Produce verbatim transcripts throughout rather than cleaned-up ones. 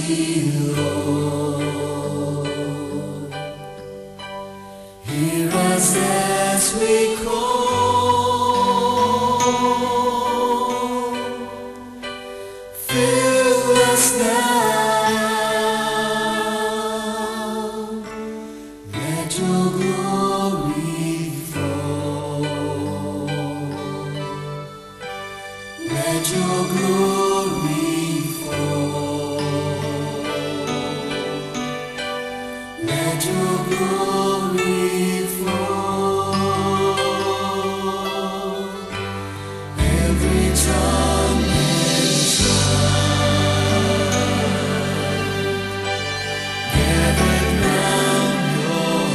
Lord. Hear us as we call. Fill us now. Let your glory fall. Let your glory fall. Let your glory fall. Every tongue and tribe gathered round your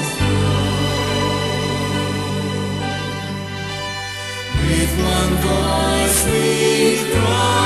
throne. With one voice we cry.